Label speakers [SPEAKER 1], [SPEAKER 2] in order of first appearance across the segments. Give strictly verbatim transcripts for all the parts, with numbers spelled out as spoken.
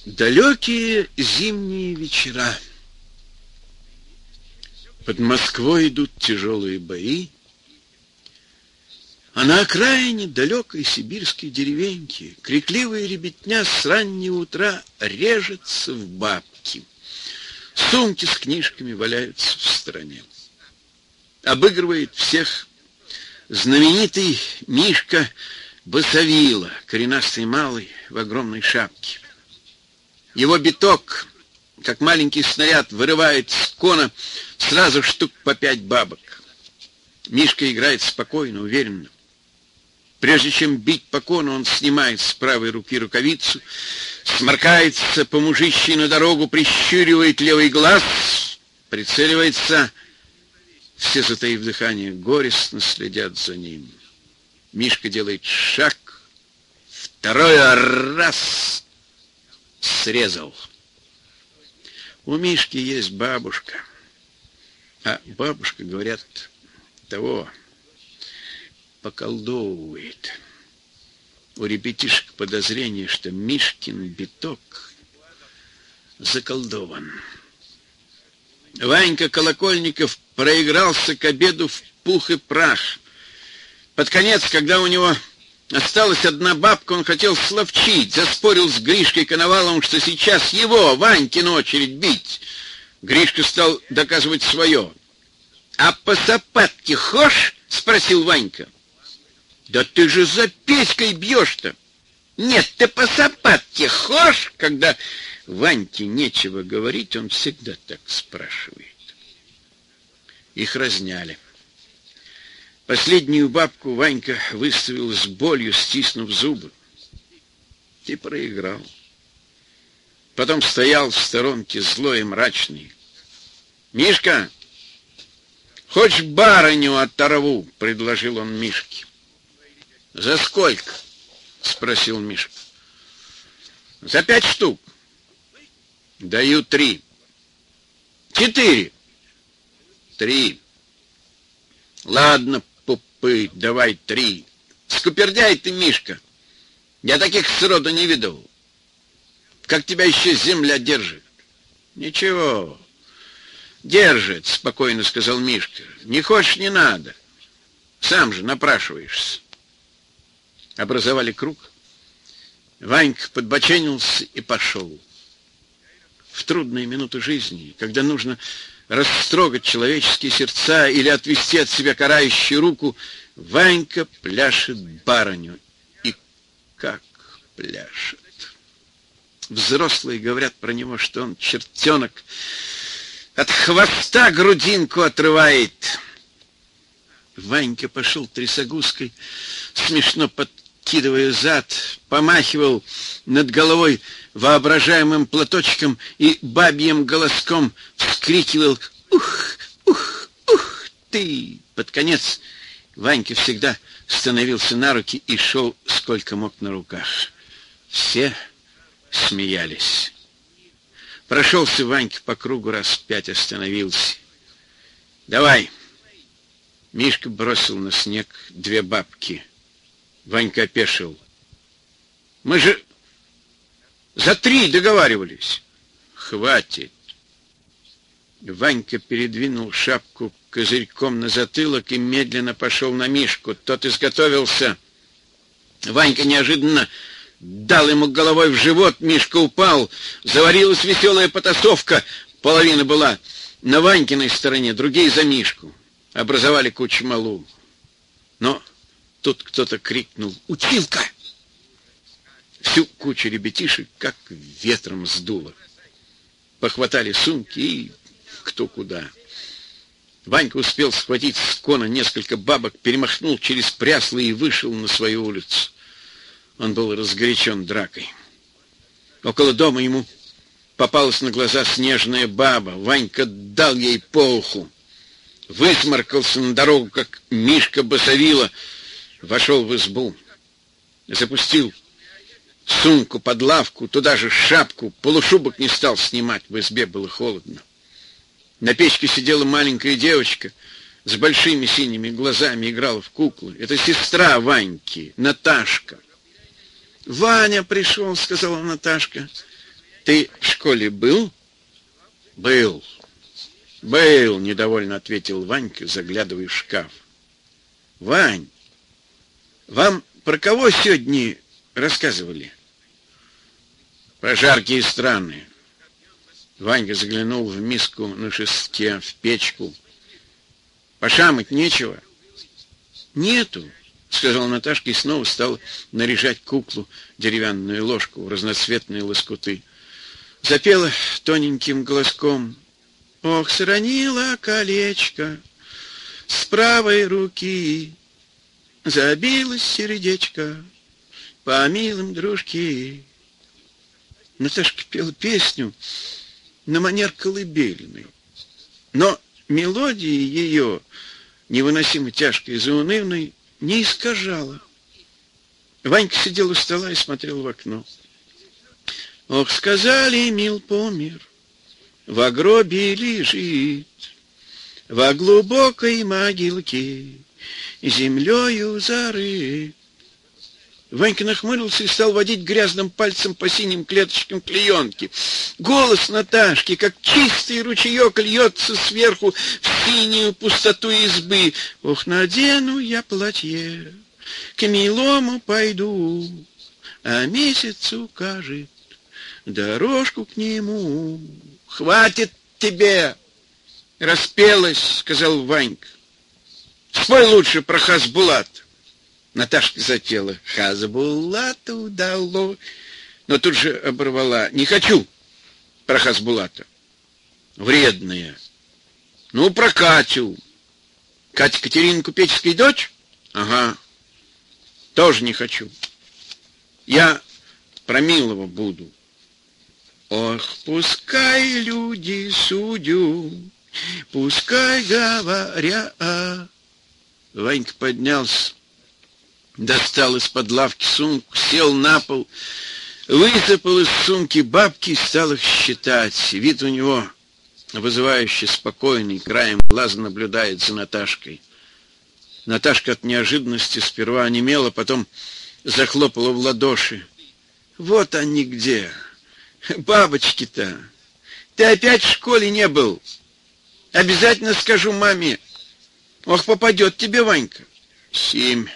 [SPEAKER 1] Далекие зимние вечера. Под Москвой идут тяжелые бои, а на окраине далекой сибирской деревеньки крикливая ребятня с раннего утра режется в бабки. Сумки с книжками валяются в стороне. Обыгрывает всех знаменитый Мишка Басовила, коренастый малый в огромной шапке. Его биток, как маленький снаряд, вырывает с кона сразу штук по пять бабок. Мишка играет спокойно, уверенно. Прежде чем бить по кону, он снимает с правой руки рукавицу, сморкается по-мужичьи на дорогу, прищуривает левый глаз, прицеливается. Все, затаив дыхание, горестно следят за ним. Мишка делает шаг, второй раз срезал. У Мишки есть бабушка, а бабушка, говорят, того поколдовывает. У ребятишек подозрение, что Мишкин биток заколдован. Ванька Колокольников проигрался к обеду в пух и прах. Под конец, когда у него осталась одна бабка, он хотел словчить, заспорил с Гришкой Коноваловым, что сейчас его, Ванькину, очередь бить. Гришка стал доказывать свое. «А по сапатке хошь?» — спросил Ванька. «Да ты же за Петькой бьешь-то!» «Нет, ты по сапатке хошь?» Когда Ваньке нечего говорить, он всегда так спрашивает. Их разняли. Последнюю бабку Ванька выставил с болью, стиснув зубы. И проиграл. Потом стоял в сторонке злой и мрачный. «Мишка, хочешь барыню оторву?» — предложил он Мишке. «За сколько?» — спросил Мишка. «За пять штук». «Даю три». «Четыре». «Три». «Ладно, пупы, давай три. Скупердяй ты, Мишка. Я таких сроду не видел. Как тебя еще земля держит?» «Ничего, держит», — спокойно сказал Мишка. «Не хочешь — не надо. Сам же напрашиваешься». Образовали круг. Ванька подбоченился и пошел. В трудные минуты жизни, когда нужно растрогать человеческие сердца или отвести от себя карающую руку, Ванька пляшет барыню. И как пляшет! Взрослые говорят про него, что он чертенок, от хвоста грудинку отрывает. Ванька пошел трясогузкой, смешно подкидывая зад, помахивал над головой воображаемым платочком и бабьим голоском вскрикивал: «Ух, ух, ух ты!» Под конец Ванька всегда становился на руки и шел сколько мог на руках. Все смеялись. Прошелся Ванька по кругу раз пять, остановился. «Давай!» Мишка бросил на снег две бабки. Ванька опешил. «Мы же за три договаривались». «Хватит». Ванька передвинул шапку козырьком на затылок и медленно пошел на Мишку. Тот изготовился. Ванька неожиданно дал ему головой в живот. Мишка упал. Заварилась веселая потасовка. Половина была на Ванькиной стороне, другие за Мишку. Образовали кучу малу. Но тут кто-то крикнул: «Училка!» Всю кучу ребятишек как ветром сдуло. Похватали сумки и кто куда. Ванька успел схватить с кона несколько бабок, перемахнул через прясло и вышел на свою улицу. Он был разгорячен дракой. Около дома ему попалась на глаза снежная баба. Ванька дал ей по уху. Высморкался на дорогу, как Мишка Басовила. Вошел в избу. Запустил сумку под лавку, туда же шапку, полушубок не стал снимать, в избе было холодно. На печке сидела маленькая девочка с большими синими глазами, играла в куклы. Это сестра Ваньки, Наташка. «Ваня пришел», — сказала Наташка. Ты в школе был? Был. Был, недовольно ответил Ванька, заглядывая в шкаф. Вань, вам про кого сегодня рассказывали? Про жаркие страны. Ванька заглянул в миску на шестке, в печку. Пошамать нечего? Нету, сказала Наташка и снова стала наряжать куклу деревянную ложку в разноцветные лоскуты. Запела тоненьким голоском: ох, сранила колечко с правой руки, забилось сердечко по милым дружке. Наташка пела песню на манер колыбельной, но мелодии ее, невыносимо тяжкой и заунывной, не искажала. Ванька сидел у стола и смотрел в окно. Ох, сказали, мил помер, во гробе лежит, во глубокой могилке землею зарыт. Ванька нахмурился и стал водить грязным пальцем по синим клеточкам клеенки. Голос Наташки, как чистый ручеек, льется сверху в синюю пустоту избы. Ох, надену я платье, к милому пойду, а месяц укажет дорожку к нему. Хватит тебе, распелась, сказал Ванька. Спой лучше про Хасбулат. Наташка запела Хасбулата удало, но тут же оборвала. Не хочу про Хасбулата. Вредная. Ну, про Катю. Катя Катерина Купеческая дочь? Ага. Тоже не хочу. Я про Милого буду. Ох, пускай люди судят, пускай говорят. Ванька поднялся, достал из-под лавки сумку, сел на пол, высыпал из сумки бабки и стал их считать. Вид у него вызывающе спокойный, краем глаза наблюдает за Наташкой. Наташка от неожиданности сперва онемела, потом захлопала в ладоши. Вот они где, бабочки-то. Ты опять в школе не был? Обязательно скажу маме. Ох, попадет тебе, Ванька. Семь,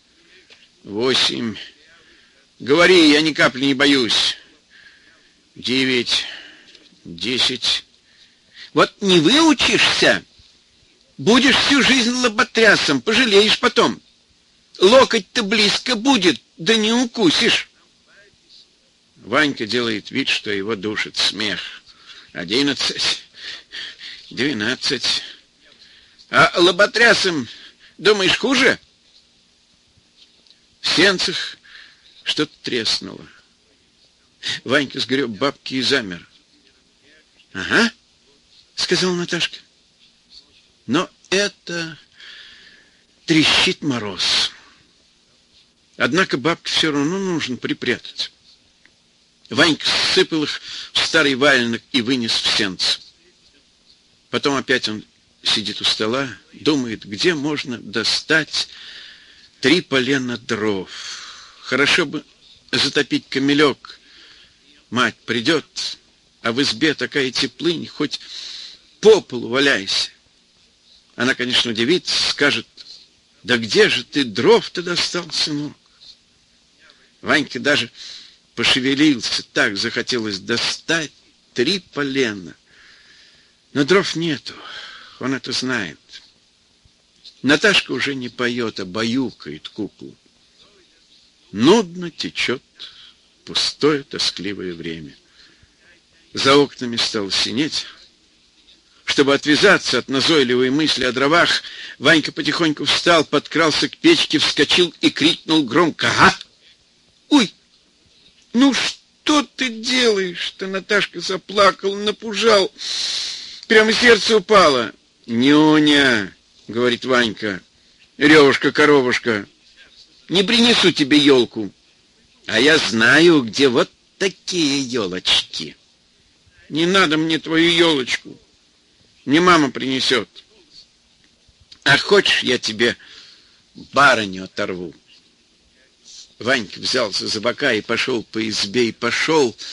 [SPEAKER 1] восемь. Говори, я ни капли не боюсь. Девять, десять. Вот не выучишься, будешь всю жизнь лоботрясом, пожалеешь потом. Локоть-то близко будет, да не укусишь. Ванька делает вид, что его душит смех. Одиннадцать, двенадцать. А лоботрясом, думаешь, хуже? В сенцах что-то треснуло. Ванька сгреб бабки и замер. Ага, сказала Наташка. Но это трещит мороз. Однако бабки все равно нужно припрятать. Ванька сыпал их в старый валенок и вынес в сенцы. Потом опять он сидит у стола, думает, где можно достать три полена дров. Хорошо бы затопить камелек. Мать придет, а в избе такая теплынь, хоть по полу валяйся. Она, конечно, удивится, скажет: да где же ты дров-то достал, сынок? Ванька даже пошевелился, так захотелось достать три полена. Но дров нету, он это знает. Наташка уже не поет, а баюкает куклу. Нудно течет пустое тоскливое время. За окнами стало синеть. Чтобы отвязаться от назойливой мысли о дровах, Ванька потихоньку встал, подкрался к печке, вскочил и крикнул громко: «Ага!» «Ой, ну что ты делаешь-то?» Наташка заплакала, напужал. Прямо сердце упало. «Нюня», — говорит Ванька, — «ревушка-коровушка, не принесу тебе елку. А я знаю, где вот такие елочки. Не надо мне твою елочку. Не мама принесет. А хочешь, я тебе барыню оторву?» Ванька взялся за бока и пошел по избе, и пошел,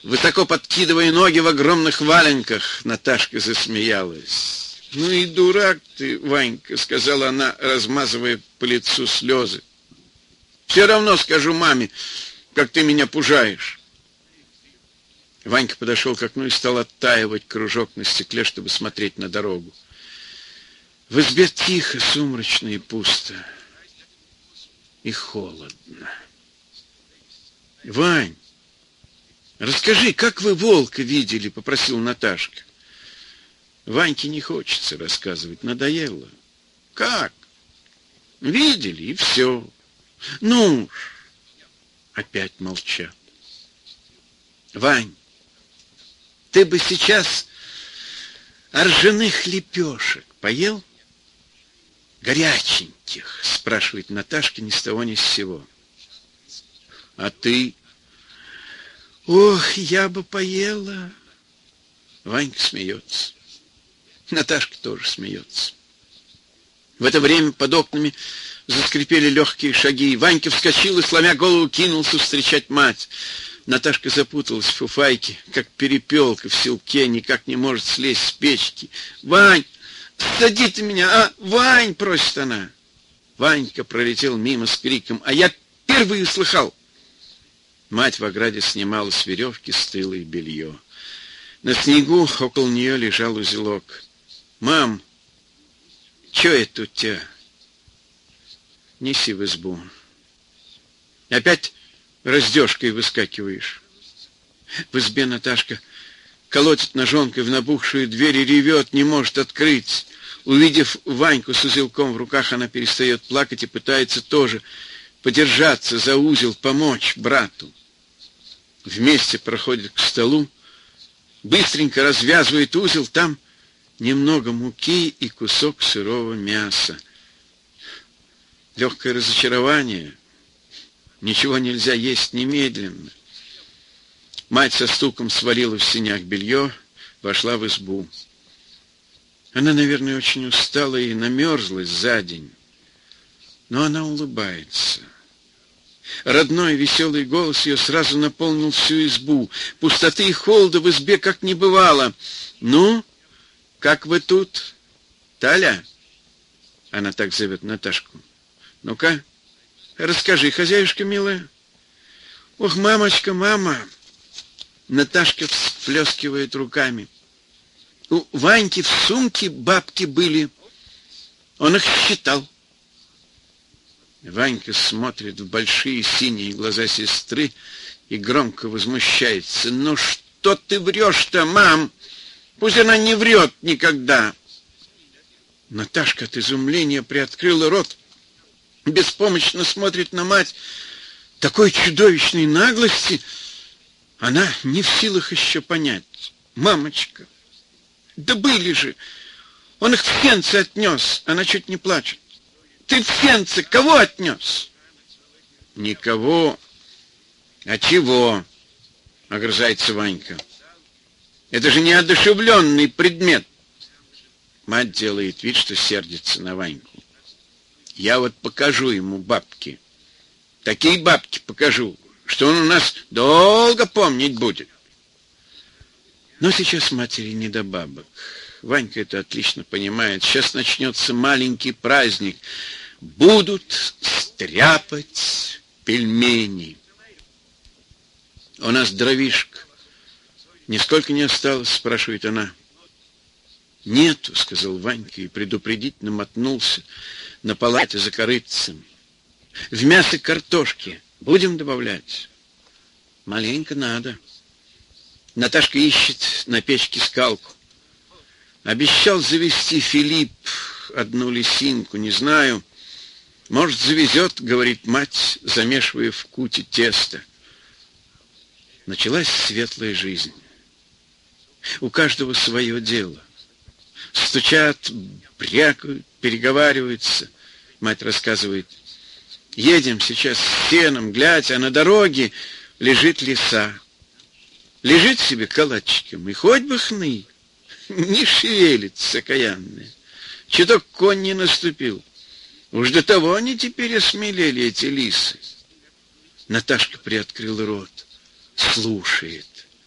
[SPEAKER 1] высоко подкидывая ноги в огромных валенках. Наташка засмеялась. «Ну и дурак ты, Ванька», — сказала она, размазывая по лицу слезы. «Все равно скажу маме, как ты меня пужаешь». Ванька подошел к окну и стал оттаивать кружок на стекле, чтобы смотреть на дорогу. В избе тихо, сумрачно и пусто. И холодно. «Вань, расскажи, как вы волка видели?» — попросил Наташка. Ваньке не хочется рассказывать, надоело. «Как? Видели, и все. Ну уж». Опять молчат. «Вань, ты бы сейчас ржаных лепешек поел?» «Горяченьких», — спрашивает Наташка ни с того ни с сего. «А ты?» «Ох, я бы поела». Ванька смеется. Наташка тоже смеется. В это время под окнами заскрипели легкие шаги. Ванька вскочил и, сломя голову, кинулся встречать мать. Наташка запуталась в фуфайке, как перепелка в селке, никак не может слезть с печки. «Вань, сади ты меня, а? Вань!» — просит она. Ванька пролетел мимо с криком: «А я впервые услыхал!» Мать в ограде снимала с веревки стылое белье. На снегу около нее лежал узелок. «Мам, что это у тебя?» «Неси в избу». «Опять раздежкой выскакиваешь?» В избе Наташка колотит ножонкой в набухшую дверь и ревет, не может открыть. Увидев Ваньку с узелком в руках, она перестает плакать и пытается тоже подержаться за узел, помочь брату. Вместе проходит к столу, быстренько развязывает узел, там немного муки и кусок сырого мяса. Легкое разочарование. Ничего нельзя есть немедленно. Мать со стуком свалила в сенях белье, вошла в избу. Она, наверное, очень устала и намерзлась за день. Но она улыбается. Родной веселый голос ее сразу наполнил всю избу. Пустоты и холода в избе как не бывало. «Ну, как вы тут, Таля?» Она так зовет Наташку. «Ну-ка, расскажи, хозяюшка милая». «Ох, мамочка, мама!» Наташка всплескивает руками. «У Ваньки в сумке бабки были. Он их считал». Ванька смотрит в большие синие глаза сестры и громко возмущается. «Ну что ты врешь-то, мам? Пусть она не врет никогда». Наташка от изумления приоткрыла рот, беспомощно смотрит на мать. Такой чудовищной наглости она не в силах еще понять. «Мамочка, да были же! Он их в сенце отнес!» Она чуть не плачет. «Ты в сенце кого отнес?» «Никого. А чего?» — огрызается Ванька. «Это же неодушевленный предмет». Мать делает вид, что сердится на Ваньку. «Я вот покажу ему бабки. Такие бабки покажу, что он у нас долго помнить будет». Но сейчас матери не до бабок. Ванька это отлично понимает. Сейчас начнется маленький праздник. Будут стряпать пельмени. «У нас дровишек нисколько не осталось?» — спрашивает она. «Нету», — сказал Ванька и предупредительно мотнулся на палате за корытцем. «В мясо картошки будем добавлять?» «Маленько надо». Наташка ищет на печке скалку. Обещал завести Филипп одну лисинку, не знаю. Может, завезет, говорит мать, замешивая в куте тесто. Началась светлая жизнь. У каждого свое дело. Стучат, брякают, переговариваются. Мать рассказывает. Едем сейчас с сеном, глядь, а на дороге лежит лиса. Лежит себе калачиком, и хоть бы хны. Не шевелится, окаянная. Чуток конь не наступил. Уж до того они теперь осмелели, эти лисы. Наташка приоткрыла рот. Слушает.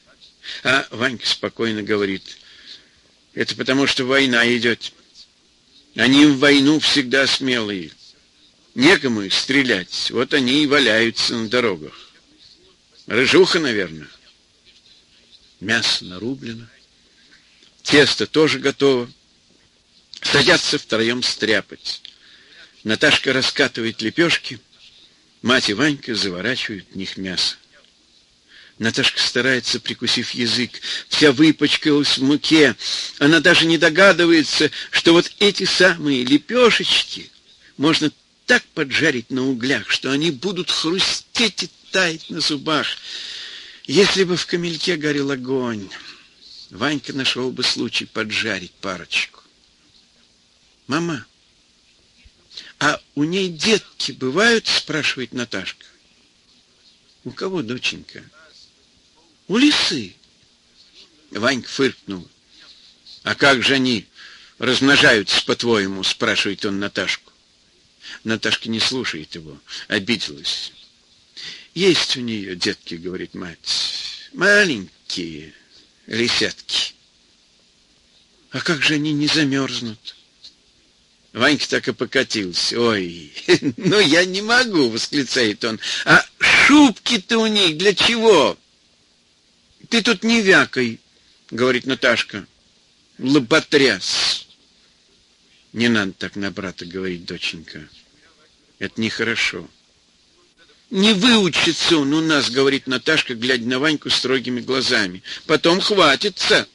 [SPEAKER 1] А Ванька спокойно говорит: это потому, что война идет. Они в войну всегда смелые. Некому их стрелять, вот они и валяются на дорогах. Рыжуха, наверное. Мясо нарублено, тесто тоже готово. Садятся втроем стряпать. Наташка раскатывает лепешки, мать и Ванька заворачивают в них мясо. Наташка старается, прикусив язык, вся выпачкалась в муке. Она даже не догадывается, что вот эти самые лепешечки можно так поджарить на углях, что они будут хрустеть и таять на зубах. Если бы в камельке горел огонь, Ванька нашел бы случай поджарить парочку. «Мама, а у ней детки бывают?» — спрашивает Наташка. «У кого, доченька?» «У лисы». Ванька фыркнул. «А как же они размножаются, по-твоему?» — спрашивает он Наташку. Наташка не слушает его, обиделась. «Есть у нее детки», — говорит мать, — «маленькие лисятки». «А как же они не замерзнут?» Ванька так и покатился. «Ой, ну я не могу», — восклицает он. «А шубки-то у них для чего?» «Ты тут не вякай», — говорит Наташка. «Лоботряс». «Не надо так на брата говорить, доченька. Это нехорошо». «Не выучится он у нас», — говорит Наташка, глядя на Ваньку строгими глазами. «Потом хватится».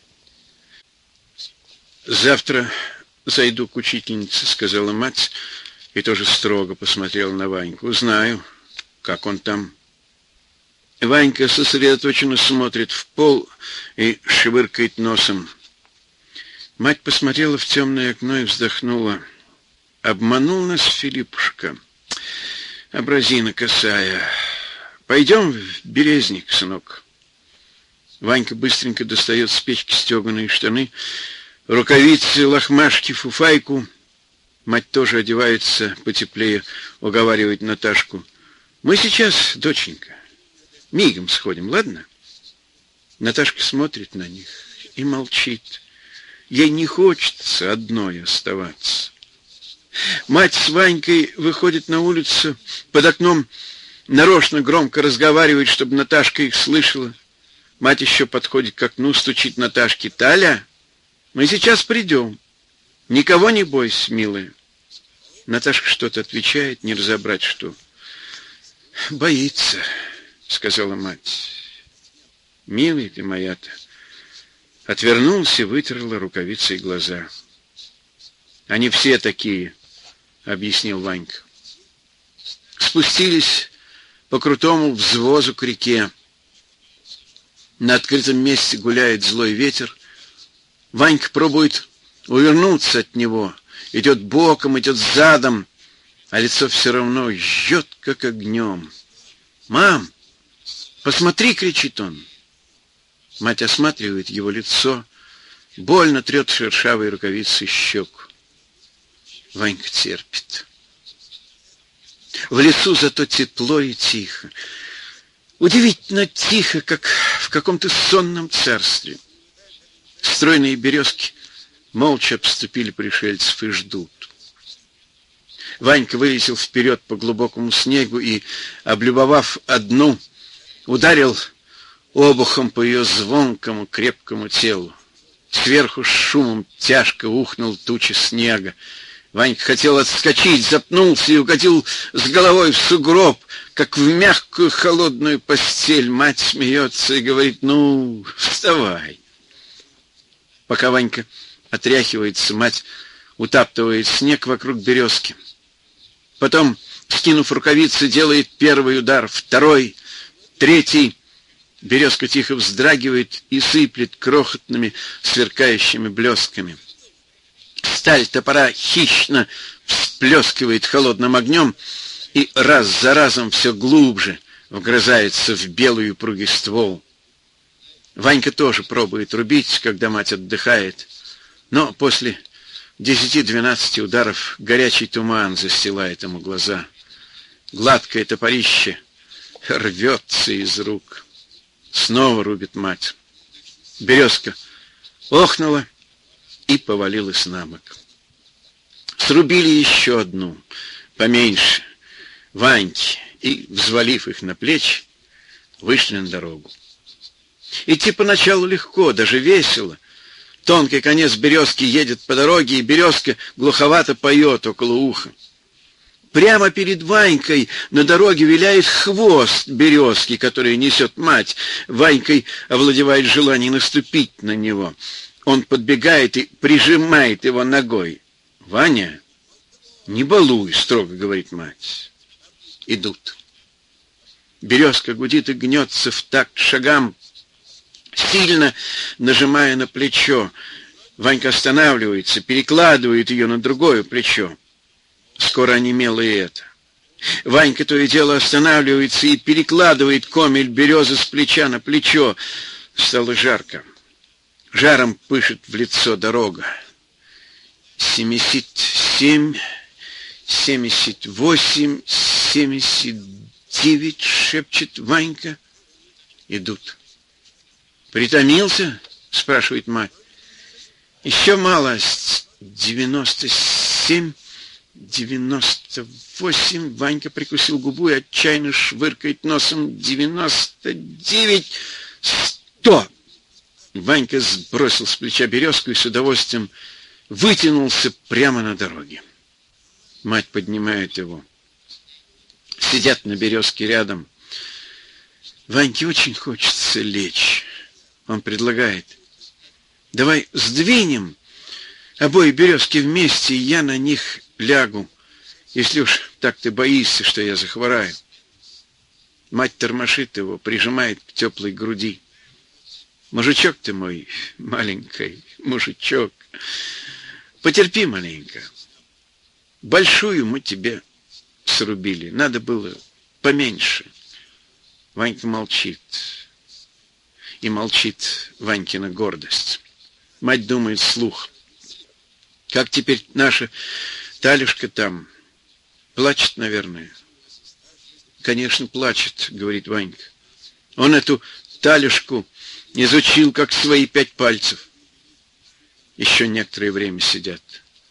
[SPEAKER 1] «Завтра зайду к учительнице», — сказала мать, и тоже строго посмотрела на Ваньку. «Узнаю, как он там». Ванька сосредоточенно смотрит в пол и швыркает носом. Мать посмотрела в темное окно и вздохнула. «Обманул нас Филиппушка. Образина косая. Пойдем в Березник, сынок». Ванька быстренько достает с печки стеганые штаны, рукавицы, лохмашки, фуфайку. Мать тоже одевается потеплее, уговаривает Наташку. «Мы сейчас, доченька, мигом сходим, ладно?» Наташка смотрит на них и молчит. Ей не хочется одной оставаться. Мать с Ванькой выходит на улицу, под окном нарочно громко разговаривает, чтобы Наташка их слышала. Мать еще подходит к окну, стучит Наташке: «Таля, мы сейчас придем. Никого не бойся, милая». Наташка что-то отвечает, не разобрать что. «Боится», — сказала мать. «Милая ты моя-то». Отвернулась и вытерла рукавицей глаза. «Они все такие», — объяснил Ванька. Спустились по крутому взвозу к реке. На открытом месте гуляет злой ветер. Ванька пробует увернуться от него. Идет боком, идет задом, а лицо все равно жжет, как огнем. «Мам, посмотри!» — кричит он. Мать осматривает его лицо, больно трет шершавой рукавицей щеку. Ванька терпит. В лесу зато тепло и тихо. Удивительно тихо, как в каком-то сонном царстве. Стройные березки молча обступили пришельцев и ждут. Ванька вылетел вперед по глубокому снегу и, облюбовав одну, ударил обухом по ее звонкому крепкому телу. Сверху с шумом тяжко ухнул туча снега. Ванька хотел отскочить, запнулся и укатил с головой в сугроб, как в мягкую холодную постель. Мать смеется и говорит: «Ну, вставай». Пока Ванька отряхивается, мать утаптывает снег вокруг березки. Потом, скинув рукавицы, делает первый удар, второй, третий. Березка тихо вздрагивает и сыплет крохотными сверкающими блесками. Сталь топора хищно всплескивает холодным огнем и раз за разом все глубже вгрызается в белый упругий ствол. Ванька тоже пробует рубить, когда мать отдыхает, но после десяти-двенадцати ударов горячий туман застилает ему глаза. Гладкое топорище рвется из рук. Снова рубит мать. Березка охнула и повалилась на бок. Срубили еще одну, поменьше, Ваньки, и, взвалив их на плечи, вышли на дорогу. Идти поначалу легко, даже весело. Тонкий конец березки едет по дороге, и березка глуховато поет около уха. Прямо перед Ванькой на дороге виляет хвост березки, который несет мать. Ванькой овладевает желание наступить на него. Он подбегает и прижимает его ногой. «Ваня, не балуй», — строго говорит мать. Идут. Березка гудит и гнется в такт шагам, сильно нажимая на плечо. Ванька останавливается, перекладывает ее на другое плечо. Скоро онемело и это. Ванька то и дело останавливается и перекладывает комель березы с плеча на плечо. Стало жарко. Жаром пышет в лицо дорога. Семьдесят семь, семьдесят восемь, семьдесят девять, шепчет Ванька. Идут. «Притомился?» — спрашивает мать. «Еще мало. Девяносто семь, девяносто восемь». Ванька прикусил губу и отчаянно швыркает носом. «Девяносто девять, сто». Ванька сбросил с плеча березку и с удовольствием вытянулся прямо на дороге. Мать поднимает его. Сидят на березке рядом. Ваньке очень хочется лечь. Он предлагает: «Давай сдвинем обои березки вместе, и я на них лягу, если уж так ты боишься, что я захвораю». Мать тормошит его, прижимает к теплой груди. «Мужичок ты мой, маленький мужичок, потерпи маленько. Большую мы тебе срубили, надо было поменьше». Ванька молчит. И молчит Ванькина гордость. Мать думает вслух: как теперь наша Талюшка там? Плачет, наверное. Конечно, плачет, говорит Ванька. Он эту Талюшку изучил как свои пять пальцев. Еще некоторое время сидят.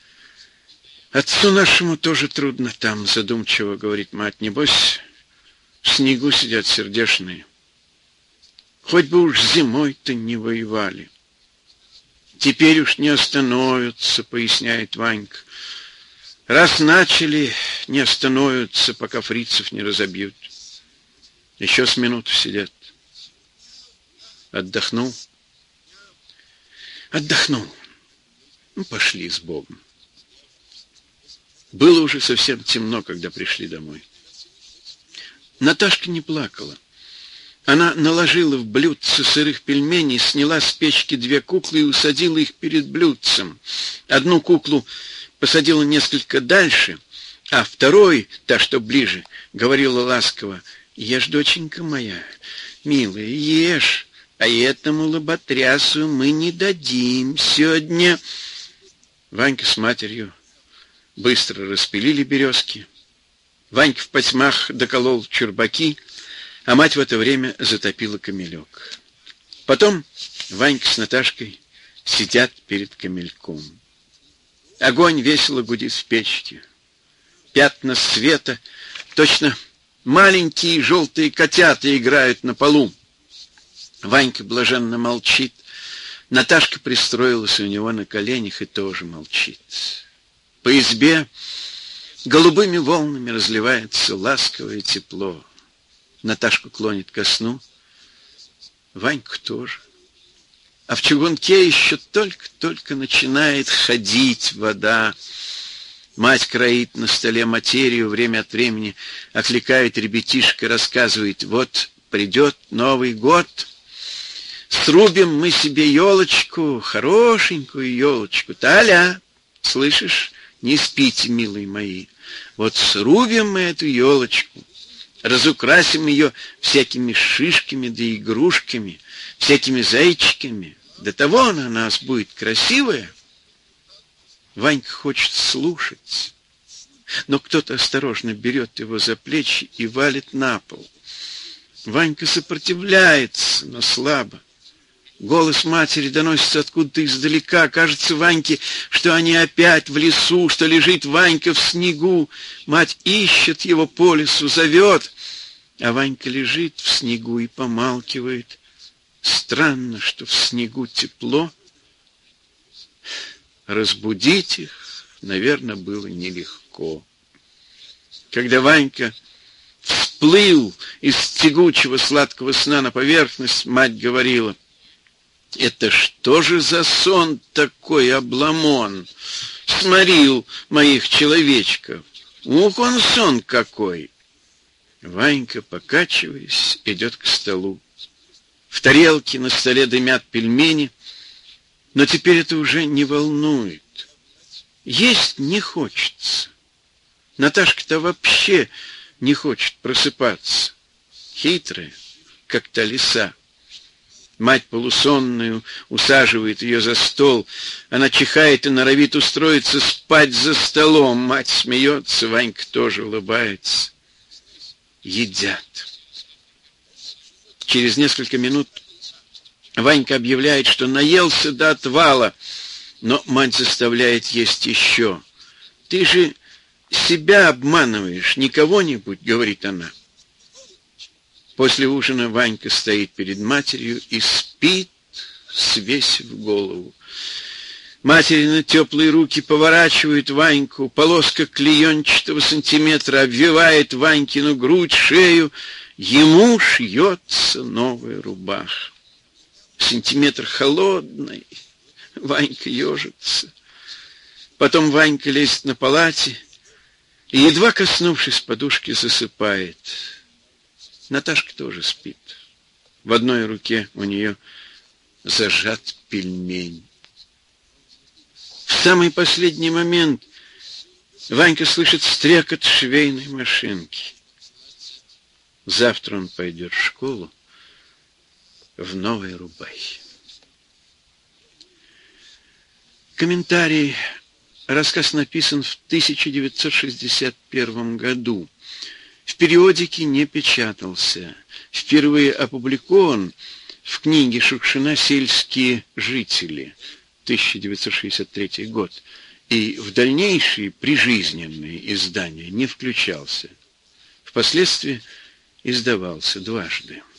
[SPEAKER 1] Отцу нашему тоже трудно там, задумчиво говорит мать. Небось, в снегу сидят сердешные. Хоть бы уж зимой-то не воевали. Теперь уж не остановятся, поясняет Ванька. Раз начали, не остановятся, пока фрицев не разобьют. Еще с минуту сидят. Отдохнул? Отдохнул. Ну, пошли с Богом. Было уже совсем темно, когда пришли домой. Наташка не плакала. Она наложила в блюдце сырых пельменей, сняла с печки две куклы и усадила их перед блюдцем. Одну куклу посадила несколько дальше, а второй, та, что ближе, говорила ласково: «Ешь, доченька моя, милая, ешь, а этому лоботрясу мы не дадим сегодня». Ванька с матерью быстро распилили березки. Ванька в потьмах доколол чурбаки, а мать в это время затопила камелек. Потом Ванька с Наташкой сидят перед камельком. Огонь весело гудит в печке. Пятна света, точно маленькие желтые котята, играют на полу. Ванька блаженно молчит. Наташка пристроилась у него на коленях и тоже молчит. По избе голубыми волнами разливается ласковое тепло. Наташку клонит ко сну. Ваньку тоже. А в чугунке еще только-только начинает ходить вода. Мать кроит на столе материю, время от времени окликает ребятишек и рассказывает: вот придет Новый год, срубим мы себе елочку, хорошенькую елочку. Таля, слышишь, не спите, милые мои. Вот срубим мы эту елочку, разукрасим ее всякими шишками да игрушками, всякими зайчиками. До того она у нас будет красивая. Ванька хочет слушать, но кто-то осторожно берет его за плечи и валит на пол. Ванька сопротивляется, но слабо. Голос матери доносится откуда-то издалека. Кажется Ваньке, что они опять в лесу, что лежит Ванька в снегу. Мать ищет его по лесу, зовет, а Ванька лежит в снегу и помалкивает. Странно, что в снегу тепло. Разбудить их, наверное, было нелегко. Когда Ванька всплыл из тягучего сладкого сна на поверхность, мать говорила: «Это что же за сон такой, Обламон? Сморил моих человечков. Ух, он сон какой!» Ванька, покачиваясь, идет к столу. В тарелке на столе дымят пельмени, но теперь это уже не волнует. Есть не хочется. Наташка-то вообще не хочет просыпаться. Хитрая, как та лиса. Мать полусонную усаживает ее за стол. Она чихает и норовит устроиться спать за столом. Мать смеется, Ванька тоже улыбается. Едят. Через несколько минут Ванька объявляет, что наелся до отвала, но мать заставляет есть еще. «Ты же себя обманываешь, не кого-нибудь», — говорит она. После ужина Ванька стоит перед матерью и спит, свесив голову. Материны теплые руки поворачивают Ваньку, полоска клеенчатого сантиметра обвивает Ванькину грудь, шею. Ему шьется новая рубаха. Сантиметр холодный. Ванька ежится. Потом Ванька лезет на палате и, едва коснувшись подушки, засыпает. Наташка тоже спит. В одной руке у нее зажат пельмень. В самый последний момент Ванька слышит стрекот швейной машинки. Завтра он пойдет в школу в новой рубахе. Комментарий. Рассказ написан в тысяча девятьсот шестьдесят первом году. В периодике не печатался. Впервые опубликован в книге Шукшина «Сельские жители», тысяча девятьсот шестьдесят третий год, и в дальнейшие прижизненные издания не включался. Впоследствии издавался дважды.